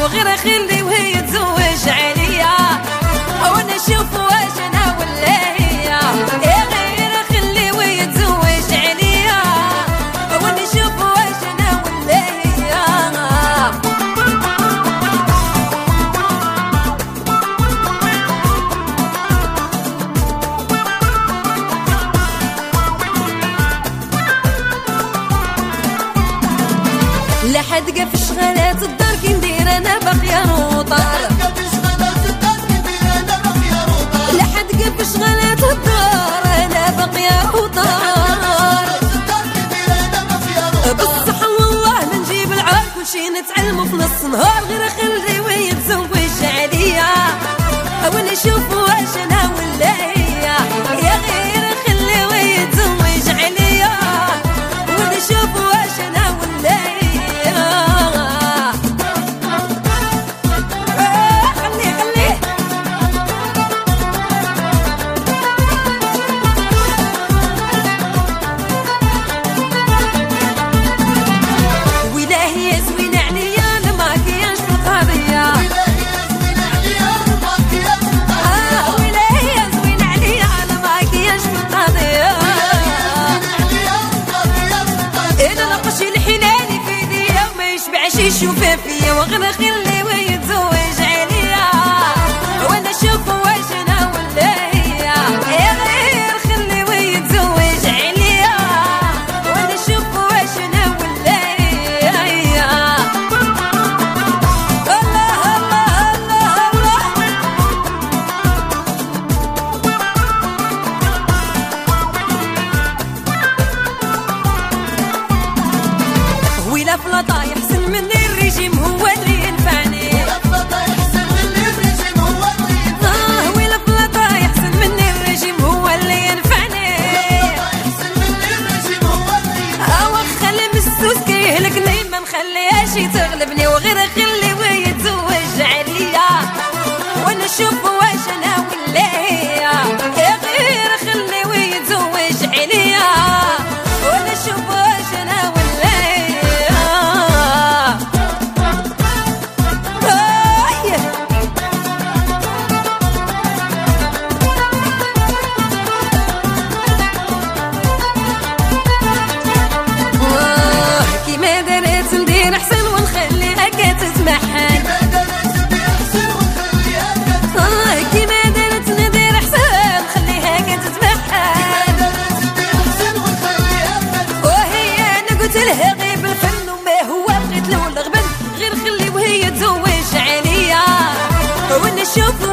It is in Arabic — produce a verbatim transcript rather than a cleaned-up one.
وغير خلي وهي تزوج عليا، وانا نشوف واش انا ولا هي. يا غير خلي وهي تزوج عليا، وانا نشوف واش انا ولا هي. لا حد قف شغالات الدار كي ندير انا باقيه روطار، لا حد قف شغالات الدار انا باقيه روطار. بالصحة والله ما نجيب العار كلشي نتعلمو في نص نهار، غير خلي وهي تزوج عليا وانا نشوف واش انا ولا هي. يا غير خلي وهي تزوج عليا وانا نشوف واش انا ولا هي. شوف فيا وغير خلي وهي تزوج عليا وانا نشوف واش انا ولا هي. يا غير خلي وهي تزوج عليا وانا نشوف واش انا ولا هي. الله الله الله الله. ويلا فلاطا يحسن مني الرجيم هو اللي ينفعني، ويلا فلاطا يحسن مني الرجيم هو اللي ينفعني. اه ويلا فلاطا يحسن مني الرجيم هو اللي ينفعني، يحسن مني الرجيم هو اللي ينفعني. اه واخا المسوس كيهلكني ما نخليهاش تغلبني، وغير خلي وهي تزوج عليا وانا نشوف واش انا ولا هي. يا غير خلي وهي تزوج عليا وانا نشوف واش انا ولا هي. غيب الفن وما هو بغيت له الغبن، غير خلي وهي تزوج عليا وانا نشوف